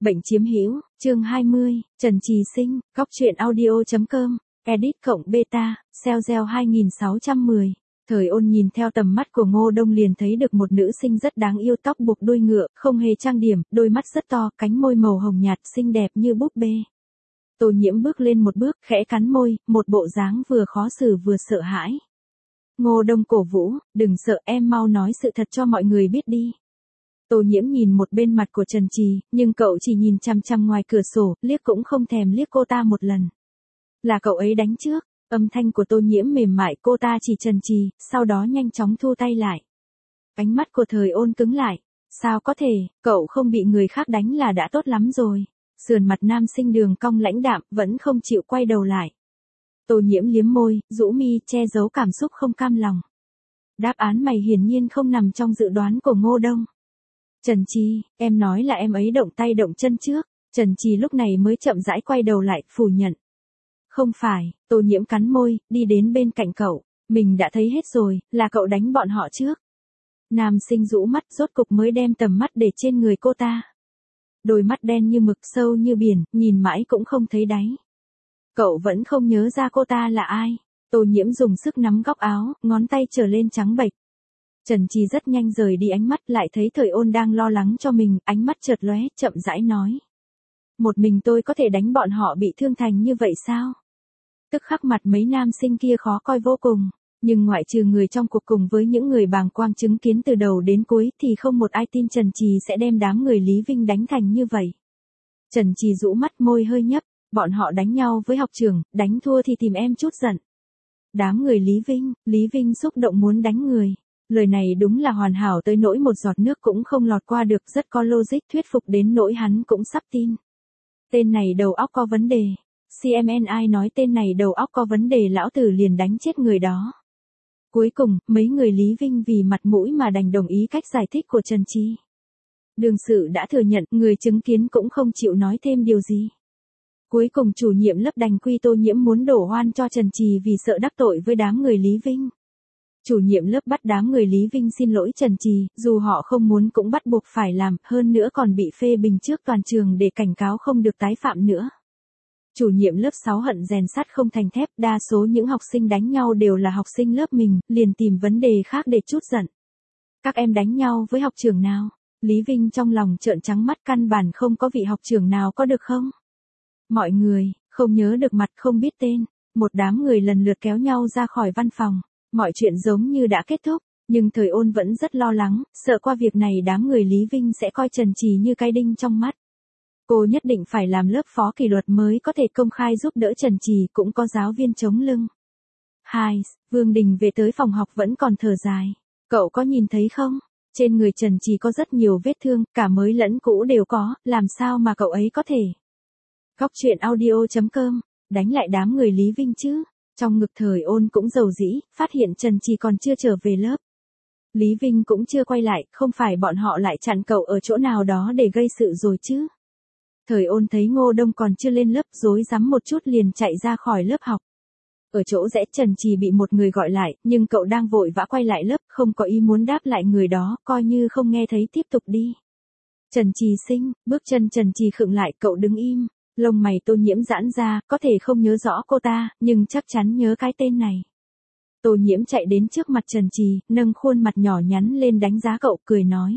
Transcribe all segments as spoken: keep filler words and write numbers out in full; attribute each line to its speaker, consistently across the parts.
Speaker 1: Bệnh chiếm hữu, chương hai mươi, Trần Trì Sinh, góc truyện audio.com, edit cộng beta, Cell hai nghìn sáu trăm mười. Thời Ôn nhìn theo tầm mắt của Ngô Đông liền thấy được một nữ sinh rất đáng yêu, tóc buộc đuôi ngựa, không hề trang điểm, đôi mắt rất to, cánh môi màu hồng nhạt, xinh đẹp như búp bê. Tô Nhiễm bước lên một bước, khẽ cắn môi, một bộ dáng vừa khó xử vừa sợ hãi. Ngô Đông cổ vũ, đừng sợ, em mau nói sự thật cho mọi người biết đi. Tô Nhiễm nhìn một bên mặt của Trần Trì, nhưng cậu chỉ nhìn chằm chằm ngoài cửa sổ, liếc cũng không thèm liếc cô ta một lần. Là cậu ấy đánh trước, âm thanh của Tô Nhiễm mềm mại, cô ta chỉ Trần Trì, sau đó nhanh chóng thu tay lại. Ánh mắt của Thời Ôn cứng lại, sao có thể, cậu không bị người khác đánh là đã tốt lắm rồi. Sườn mặt nam sinh đường cong lãnh đạm, vẫn không chịu quay đầu lại. Tô Nhiễm liếm môi, rũ mi, che giấu cảm xúc không cam lòng. Đáp án mày hiển nhiên không nằm trong dự đoán của Ngô Đông. Trần Trì, em nói là em ấy động tay động chân trước. Trần Trì lúc này mới chậm rãi quay đầu lại, phủ nhận. Không phải, Tô Nhiễm cắn môi, đi đến bên cạnh cậu. Mình đã thấy hết rồi, là cậu đánh bọn họ trước. Nam sinh rũ mắt, rốt cục mới đem tầm mắt để trên người cô ta. Đôi mắt đen như mực, sâu như biển, nhìn mãi cũng không thấy đáy. Cậu vẫn không nhớ ra cô ta là ai. Tô Nhiễm dùng sức nắm góc áo, ngón tay trở lên trắng bệch. Trần Trì rất nhanh rời đi ánh mắt, lại thấy Thời Ôn đang lo lắng cho mình, ánh mắt chợt lóe, chậm rãi nói. Một mình tôi có thể đánh bọn họ bị thương thành như vậy sao? Tức khắc mặt mấy nam sinh kia khó coi vô cùng, nhưng ngoại trừ người trong cuộc cùng với những người bàng quang chứng kiến từ đầu đến cuối thì không một ai tin Trần Trì sẽ đem đám người Lý Vinh đánh thành như vậy. Trần Trì rũ mắt, môi hơi nhấp, bọn họ đánh nhau với học trưởng, đánh thua thì tìm em chút giận. Đám người Lý Vinh, Lý Vinh xúc động muốn đánh người. Lời này đúng là hoàn hảo tới nỗi một giọt nước cũng không lọt qua được, rất có logic, thuyết phục đến nỗi hắn cũng sắp tin. Tên này đầu óc có vấn đề. xê em en ai nói tên này đầu óc có vấn đề, lão tử liền đánh chết người đó. Cuối cùng, mấy người Lý Vinh vì mặt mũi mà đành đồng ý cách giải thích của Trần Trì. Đương sự đã thừa nhận, người chứng kiến cũng không chịu nói thêm điều gì. Cuối cùng chủ nhiệm lớp đành quy Tô Nhiễm muốn đổ oan cho Trần Trì vì sợ đắc tội với đám người Lý Vinh. Chủ nhiệm lớp bắt đám người Lý Vinh xin lỗi Trần Trì, dù họ không muốn cũng bắt buộc phải làm, hơn nữa còn bị phê bình trước toàn trường để cảnh cáo không được tái phạm nữa. Chủ nhiệm lớp sáu hận rèn sắt không thành thép, đa số những học sinh đánh nhau đều là học sinh lớp mình, liền tìm vấn đề khác để trút giận. Các em đánh nhau với học trưởng nào? Lý Vinh trong lòng trợn trắng mắt, căn bản không có vị học trưởng nào có được không? Mọi người, không nhớ được mặt, không biết tên. Một đám người lần lượt kéo nhau ra khỏi văn phòng. Mọi chuyện giống như đã kết thúc, nhưng Thời Ôn vẫn rất lo lắng, sợ qua việc này đám người Lý Vinh sẽ coi Trần Trì như cái đinh trong mắt. Cô nhất định phải làm lớp phó kỷ luật mới có thể công khai giúp đỡ Trần Trì, cũng có giáo viên chống lưng. Hai, Vương Đình về tới phòng học vẫn còn thở dài. Cậu có nhìn thấy không? Trên người Trần Trì có rất nhiều vết thương, cả mới lẫn cũ đều có, làm sao mà cậu ấy có thể? Góc truyện audio.com, đánh lại đám người Lý Vinh chứ? Trong ngực Thời Ôn cũng dầu dĩ, phát hiện Trần Trì còn chưa trở về lớp. Lý Vinh cũng chưa quay lại, không phải bọn họ lại chặn cậu ở chỗ nào đó để gây sự rồi chứ? Thời Ôn thấy Ngô Đông còn chưa lên lớp, rối rắm một chút liền chạy ra khỏi lớp học. Ở chỗ rẽ Trần Trì bị một người gọi lại, nhưng cậu đang vội vã quay lại lớp, không có ý muốn đáp lại người đó, coi như không nghe thấy tiếp tục đi. Trần Trì Sinh, bước chân Trần Trì khựng lại, cậu đứng im. Lông mày Tô Nhiễm giãn ra, có thể không nhớ rõ cô ta, nhưng chắc chắn nhớ cái tên này. Tô Nhiễm chạy đến trước mặt Trần Trì, nâng khuôn mặt nhỏ nhắn lên đánh giá cậu, cười nói.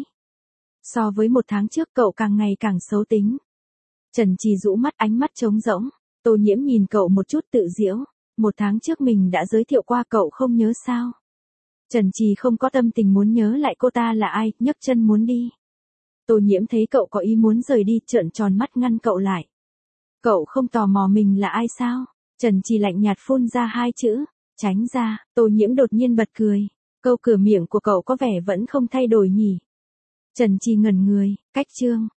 Speaker 1: So với một tháng trước cậu càng ngày càng xấu tính. Trần Trì rũ mắt, ánh mắt trống rỗng. Tô Nhiễm nhìn cậu một chút tự giễu. Một tháng trước mình đã giới thiệu qua cậu không nhớ sao? Trần Trì không có tâm tình muốn nhớ lại cô ta là ai, nhấc chân muốn đi. Tô Nhiễm thấy cậu có ý muốn rời đi, trợn tròn mắt ngăn cậu lại. Cậu không tò mò mình là ai sao? Trần Trì lạnh nhạt phun ra hai chữ, tránh ra. Tô Nhiễm đột nhiên bật cười. Câu cửa miệng của cậu có vẻ vẫn không thay đổi nhỉ? Trần Trì ngẩn người, cách chương,